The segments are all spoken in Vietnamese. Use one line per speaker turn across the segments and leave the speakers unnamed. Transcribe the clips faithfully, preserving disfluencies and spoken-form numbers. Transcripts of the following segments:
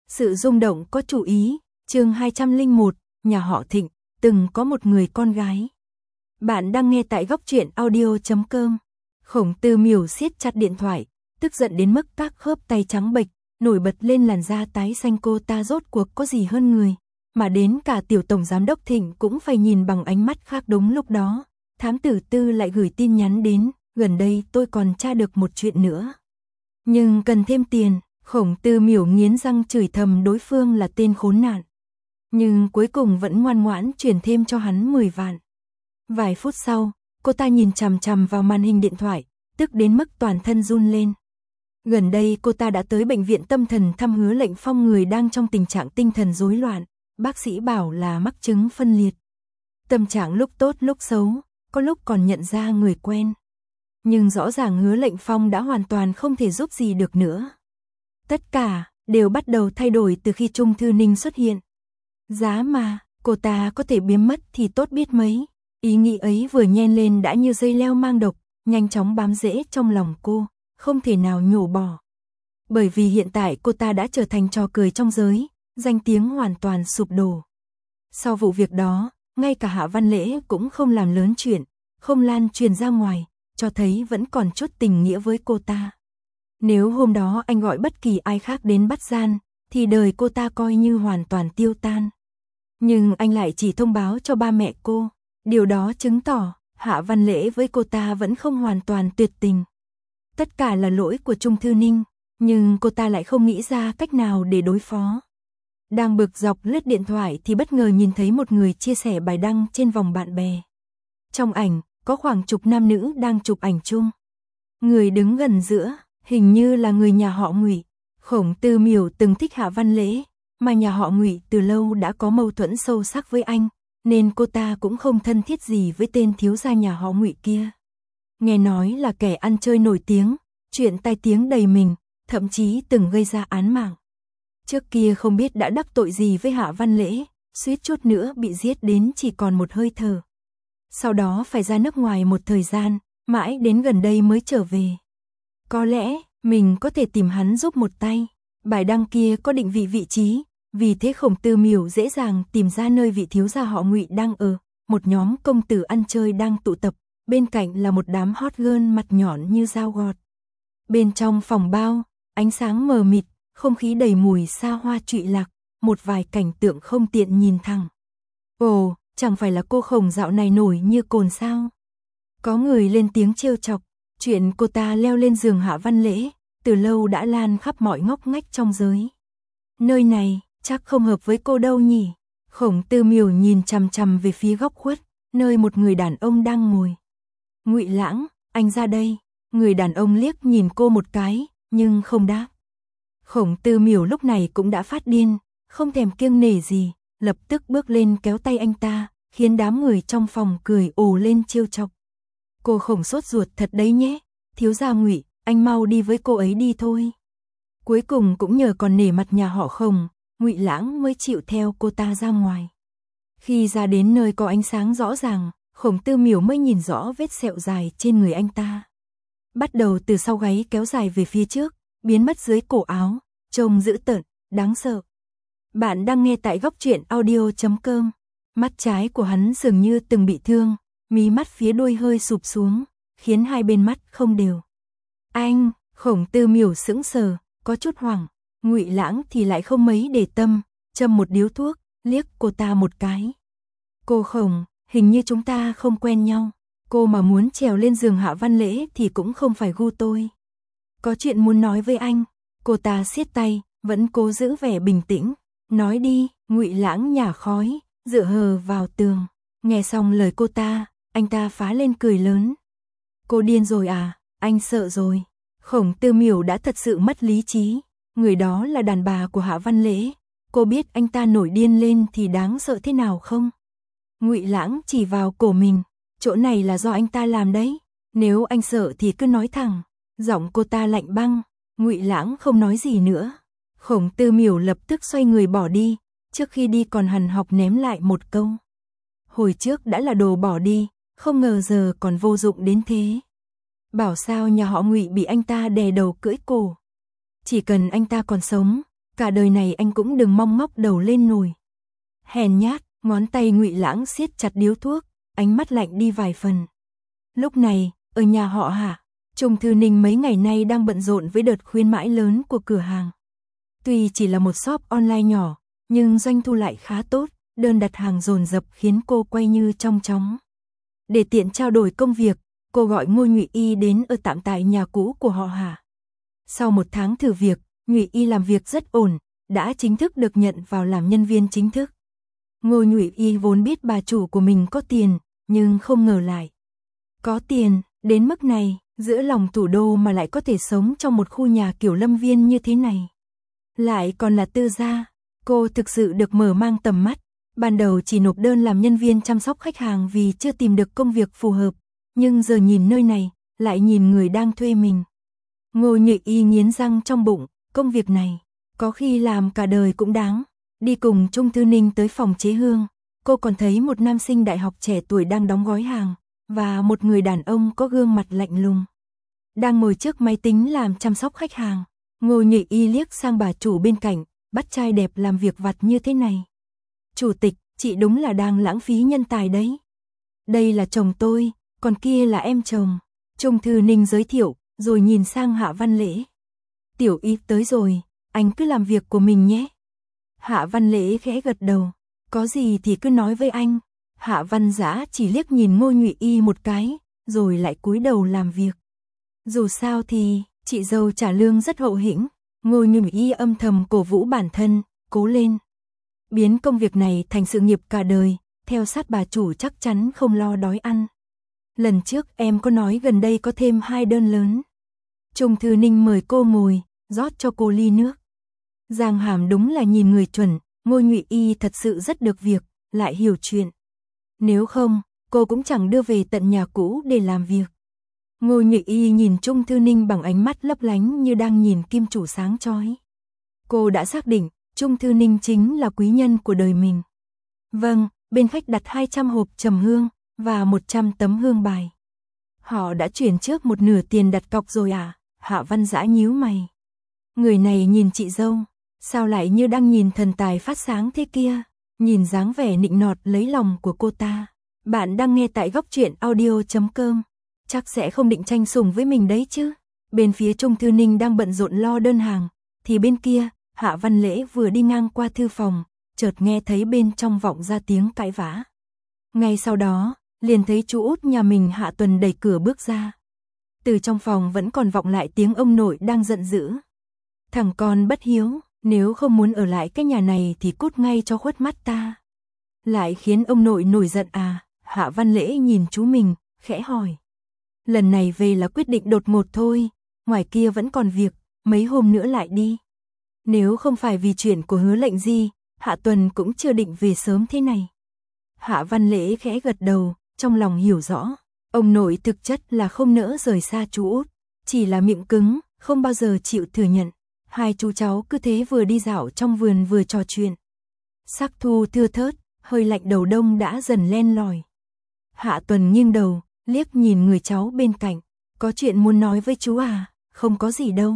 Sự rung động có chủ ý, chương hai trăm lẻ một, nhà họ Thịnh, từng có một người con gái. Bạn đang nghe tại góc truyện audio chấm com. Khổng Tư Miểu siết chặt điện thoại, tức giận đến mức các khớp tay trắng bệch, nổi bật lên làn da tái xanh. Cô ta rốt cuộc có gì hơn người, mà đến cả tiểu tổng giám đốc Thịnh cũng phải nhìn bằng ánh mắt khác. Đúng lúc đó, thám tử Tư lại gửi tin nhắn đến, gần đây tôi còn tra được một chuyện nữa. Nhưng cần thêm tiền. Khổng Tư Miểu nghiến răng chửi thầm đối phương là tên khốn nạn. Nhưng cuối cùng vẫn ngoan ngoãn chuyển thêm cho hắn mười vạn. Vài phút sau, cô ta nhìn chằm chằm vào màn hình điện thoại, tức đến mức toàn thân run lên. Gần đây cô ta đã tới bệnh viện tâm thần thăm Hứa Lệnh Phong, người đang trong tình trạng tinh thần rối loạn. Bác sĩ bảo là mắc chứng phân liệt. Tâm trạng lúc tốt lúc xấu, có lúc còn nhận ra người quen. Nhưng rõ ràng Hứa Lệnh Phong đã hoàn toàn không thể giúp gì được nữa. Tất cả đều bắt đầu thay đổi từ khi Trung Thư Ninh xuất hiện. Giá mà cô ta có thể biến mất thì tốt biết mấy. Ý nghĩ ấy vừa nhen lên đã như dây leo mang độc, nhanh chóng bám rễ trong lòng cô, không thể nào nhổ bỏ. Bởi vì hiện tại cô ta đã trở thành trò cười trong giới, danh tiếng hoàn toàn sụp đổ. Sau vụ việc đó, ngay cả Hạ Văn Lễ cũng không làm lớn chuyện, không lan truyền ra ngoài, cho thấy vẫn còn chút tình nghĩa với cô ta. Nếu hôm đó anh gọi bất kỳ ai khác đến bắt gian, thì đời cô ta coi như hoàn toàn tiêu tan. Nhưng anh lại chỉ thông báo cho ba mẹ cô. Điều đó chứng tỏ Hạ Văn Lễ với cô ta vẫn không hoàn toàn tuyệt tình. Tất cả là lỗi của Trung Thư Ninh, nhưng cô ta lại không nghĩ ra cách nào để đối phó. Đang bực dọc lướt điện thoại thì bất ngờ nhìn thấy một người chia sẻ bài đăng trên vòng bạn bè. Trong ảnh, có khoảng chục nam nữ đang chụp ảnh chung. Người đứng gần giữa hình như là người nhà họ Ngụy. Khổng Tư Miểu từng thích Hạ Văn Lễ, mà nhà họ Ngụy từ lâu đã có mâu thuẫn sâu sắc với anh, nên cô ta cũng không thân thiết gì với tên thiếu gia nhà họ Ngụy kia. Nghe nói là kẻ ăn chơi nổi tiếng, chuyện tai tiếng đầy mình, thậm chí từng gây ra án mạng. Trước kia không biết đã đắc tội gì với Hạ Văn Lễ, suýt chút nữa bị giết đến chỉ còn một hơi thở. Sau đó phải ra nước ngoài một thời gian, mãi đến gần đây mới trở về. Có lẽ mình có thể tìm hắn giúp một tay. Bài đăng kia có định vị vị trí, vì thế Khổng Tư Miểu dễ dàng tìm ra nơi vị thiếu gia họ Ngụy đang ở. Một nhóm công tử ăn chơi đang tụ tập, bên cạnh là một đám hot girl mặt nhọn như dao gọt. Bên trong phòng bao, ánh sáng mờ mịt, không khí đầy mùi xa hoa trụy lạc, một vài cảnh tượng không tiện nhìn thẳng. Ồ, chẳng phải là cô Khổng dạo này nổi như cồn sao? Có người lên tiếng trêu chọc. Chuyện cô ta leo lên giường Hạ Văn Lễ, từ lâu đã lan khắp mọi ngóc ngách trong giới. Nơi này, chắc không hợp với cô đâu nhỉ? Khổng Tư Miểu nhìn chằm chằm về phía góc khuất, nơi một người đàn ông đang ngồi. Ngụy Lãng, anh ra đây. Người đàn ông liếc nhìn cô một cái, nhưng không đáp. Khổng Tư Miểu lúc này cũng đã phát điên, không thèm kiêng nể gì, lập tức bước lên kéo tay anh ta, khiến đám người trong phòng cười ồ lên trêu chọc. Cô Khổng sốt ruột thật đấy nhé, thiếu gia Ngụy, anh mau đi với cô ấy đi thôi. Cuối cùng cũng nhờ còn nể mặt nhà họ Khổng, Ngụy Lãng mới chịu theo cô ta ra ngoài. Khi ra đến nơi có ánh sáng rõ ràng, Khổng Tư Miểu mới nhìn rõ vết sẹo dài trên người anh ta. Bắt đầu từ sau gáy kéo dài về phía trước, biến mất dưới cổ áo, trông dữ tợn, đáng sợ. Bạn đang nghe tại góc truyện audio chấm com. Mắt trái của hắn dường như từng bị thương, mí mắt phía đuôi hơi sụp xuống, khiến hai bên mắt không đều. Anh, Khổng Tư Miểu sững sờ, có chút hoảng. Ngụy Lãng thì lại không mấy để tâm, châm một điếu thuốc, liếc cô ta một cái. Cô Khổng, hình như chúng ta không quen nhau. Cô mà muốn trèo lên giường Hạ Văn Lễ thì cũng không phải gu tôi. Có chuyện muốn nói với anh. Cô ta siết tay, vẫn cố giữ vẻ bình tĩnh. Nói đi. Ngụy Lãng nhả khói, dựa hờ vào tường. Nghe xong lời cô ta, anh ta phá lên cười lớn. Cô điên rồi à? Anh sợ rồi. Khổng Tư Miểu đã thật sự mất lý trí. Người đó là đàn bà của Hạ Văn Lễ. Cô biết anh ta nổi điên lên thì đáng sợ thế nào không? Ngụy Lãng chỉ vào cổ mình. Chỗ này là do anh ta làm đấy. Nếu anh sợ thì cứ nói thẳng. Giọng cô ta lạnh băng. Ngụy Lãng không nói gì nữa. Khổng Tư Miểu lập tức xoay người bỏ đi. Trước khi đi còn hằn học ném lại một câu. Hồi trước đã là đồ bỏ đi, không ngờ giờ còn vô dụng đến thế. Bảo sao nhà họ Ngụy bị anh ta đè đầu cưỡi cổ. Chỉ cần anh ta còn sống, cả đời này anh cũng đừng mong ngóc đầu lên nổi. Hèn nhát, ngón tay Ngụy Lãng siết chặt điếu thuốc, ánh mắt lạnh đi vài phần. Lúc này, ở nhà họ Hạ, Trung Thư Ninh mấy ngày nay đang bận rộn với đợt khuyến mãi lớn của cửa hàng. Tuy chỉ là một shop online nhỏ, nhưng doanh thu lại khá tốt, đơn đặt hàng dồn dập khiến cô quay như trong chóng. Để tiện trao đổi công việc, cô gọi Ngô Nhụy Y đến ở tạm tại nhà cũ của họ Hạ. Sau một tháng thử việc, Nhụy Y làm việc rất ổn, đã chính thức được nhận vào làm nhân viên chính thức. Ngô Nhụy Y vốn biết bà chủ của mình có tiền, nhưng không ngờ lại có tiền, đến mức này, giữa lòng thủ đô mà lại có thể sống trong một khu nhà kiểu lâm viên như thế này. Lại còn là tư gia, cô thực sự được mở mang tầm mắt. Ban đầu chỉ nộp đơn làm nhân viên chăm sóc khách hàng vì chưa tìm được công việc phù hợp, nhưng giờ nhìn nơi này, lại nhìn người đang thuê mình. Ngô Nhụy Y nghiến răng trong bụng, công việc này, có khi làm cả đời cũng đáng. Đi cùng Trung Thư Ninh tới phòng chế hương, cô còn thấy một nam sinh đại học trẻ tuổi đang đóng gói hàng, và một người đàn ông có gương mặt lạnh lùng đang ngồi trước máy tính làm chăm sóc khách hàng. Ngô Nhụy Y liếc sang bà chủ bên cạnh, bắt trai đẹp làm việc vặt như thế này. Chủ tịch, chị đúng là đang lãng phí nhân tài đấy. Đây là chồng tôi, còn kia là em chồng. Trung Thư Ninh giới thiệu, rồi nhìn sang Hạ Văn Lễ. Tiểu Y tới rồi, anh cứ làm việc của mình nhé. Hạ Văn Lễ khẽ gật đầu, có gì thì cứ nói với anh. Hạ Văn Dã chỉ liếc nhìn Ngô Nhụy Y một cái, rồi lại cúi đầu làm việc. Dù sao thì, chị dâu trả lương rất hậu hĩnh. Ngô Nhụy Y âm thầm cổ vũ bản thân, cố lên. Biến công việc này thành sự nghiệp cả đời, theo sát bà chủ chắc chắn không lo đói ăn. Lần trước em có nói gần đây có thêm hai đơn lớn. Trung Thư Ninh mời cô ngồi, rót cho cô ly nước. Giang Hàm đúng là nhìn người chuẩn, Ngô Nhụy Y thật sự rất được việc, lại hiểu chuyện. Nếu không, cô cũng chẳng đưa về tận nhà cũ để làm việc. Ngô Nhụy Y nhìn Trung Thư Ninh bằng ánh mắt lấp lánh như đang nhìn kim chủ sáng chói. Cô đã xác định, Trung Thư Ninh chính là quý nhân của đời mình. Vâng, bên khách đặt hai trăm hộp trầm hương, và một trăm tấm hương bài. Họ đã chuyển trước một nửa tiền đặt cọc rồi à? Hạ Văn Dã nhíu mày. Người này nhìn chị dâu, sao lại như đang nhìn thần tài phát sáng thế kia? Nhìn dáng vẻ nịnh nọt lấy lòng của cô ta. Bạn đang nghe tại góc truyện audio chấm com. Chắc sẽ không định tranh sủng với mình đấy chứ. Bên phía Trung Thư Ninh đang bận rộn lo đơn hàng, thì bên kia, Hạ Văn Lễ vừa đi ngang qua thư phòng, chợt nghe thấy bên trong vọng ra tiếng cãi vã. Ngay sau đó, liền thấy chú út nhà mình Hạ Tuần đẩy cửa bước ra. Từ trong phòng vẫn còn vọng lại tiếng ông nội đang giận dữ. Thằng con bất hiếu, nếu không muốn ở lại cái nhà này thì cút ngay cho khuất mắt ta. Lại khiến ông nội nổi giận à? Hạ Văn Lễ nhìn chú mình, khẽ hỏi. Lần này về là quyết định đột ngột thôi, ngoài kia vẫn còn việc, mấy hôm nữa lại đi. Nếu không phải vì chuyện của Hứa Lệnh Di, Hạ Tuần cũng chưa định về sớm thế này. Hạ Văn Lễ khẽ gật đầu, trong lòng hiểu rõ, ông nội thực chất là không nỡ rời xa chú út, chỉ là miệng cứng, không bao giờ chịu thừa nhận. Hai chú cháu cứ thế vừa đi dạo trong vườn vừa trò chuyện. Sắc thu thưa thớt, hơi lạnh đầu đông đã dần len lỏi. Hạ Tuần nghiêng đầu, liếc nhìn người cháu bên cạnh, có chuyện muốn nói với chú à? Không có gì đâu.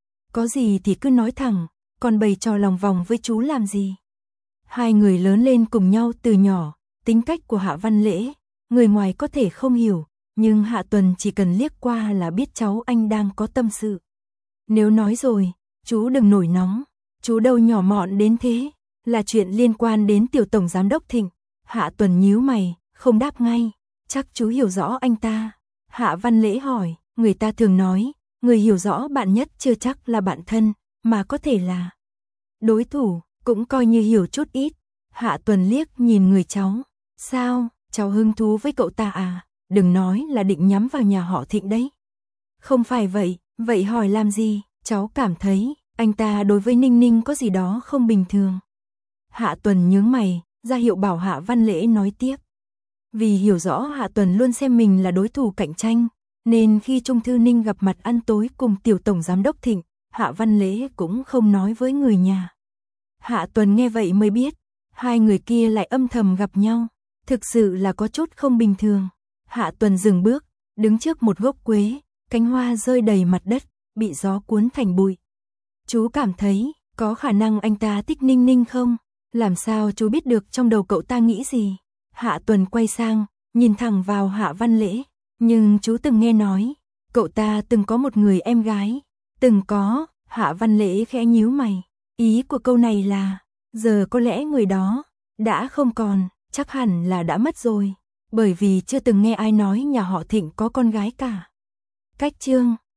Có gì thì cứ nói thẳng, còn bày trò lòng vòng với chú làm gì? Hai người lớn lên cùng nhau từ nhỏ, tính cách của Hạ Văn Lễ, người ngoài có thể không hiểu, nhưng Hạ Tuần chỉ cần liếc qua là biết cháu anh đang có tâm sự. Nếu nói rồi, chú đừng nổi nóng, chú đâu nhỏ mọn đến thế, là chuyện liên quan đến tiểu tổng giám đốc Thịnh. Hạ Tuần nhíu mày, không đáp ngay, chắc chú hiểu rõ anh ta. Hạ Văn Lễ hỏi, người ta thường nói, người hiểu rõ bạn nhất chưa chắc là bạn thân, mà có thể là đối thủ, cũng coi như hiểu chút ít. Hạ Tuần liếc nhìn người cháu, sao, cháu hứng thú với cậu ta à? Đừng nói là định nhắm vào nhà họ Thịnh đấy. Không phải vậy, vậy hỏi làm gì? Cháu cảm thấy, anh ta đối với Ninh Ninh có gì đó không bình thường. Hạ Tuần nhướng mày, ra hiệu bảo Hạ Văn Lễ nói tiếp. Vì hiểu rõ Hạ Tuần luôn xem mình là đối thủ cạnh tranh, nên khi Trung Thư Ninh gặp mặt ăn tối cùng tiểu tổng giám đốc Thịnh, Hạ Văn Lễ cũng không nói với người nhà. Hạ Tuần nghe vậy mới biết, hai người kia lại âm thầm gặp nhau, thực sự là có chút không bình thường. Hạ Tuần dừng bước, đứng trước một gốc quế, cánh hoa rơi đầy mặt đất, bị gió cuốn thành bụi. Chú cảm thấy, Có khả năng anh ta thích Ninh Ninh không? Làm sao chú biết được trong đầu cậu ta nghĩ gì? Hạ Tuần quay sang, nhìn thẳng vào Hạ Văn Lễ. Nhưng chú từng nghe nói, cậu ta từng có một người em gái. Từng có, Hạ Văn Lễ khẽ nhíu mày. Ý của câu này là, giờ có lẽ người đó đã không còn, chắc hẳn là đã mất rồi. Bởi vì chưa từng nghe ai nói nhà họ Thịnh có con gái cả. Cách chương